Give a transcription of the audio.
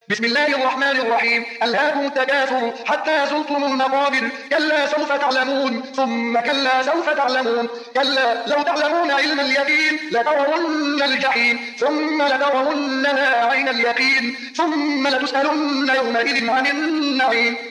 بسم الله الرحمن الرحيم. ألهاكم التكاثر حتى زرتم المقابر، كلا سوف تعلمون ثم كلا سوف تعلمون، كلا لو تعلمون علم اليقين لترون الجحيم ثم لترونها عين اليقين ثم لتسألن يومئذ عن النعيم.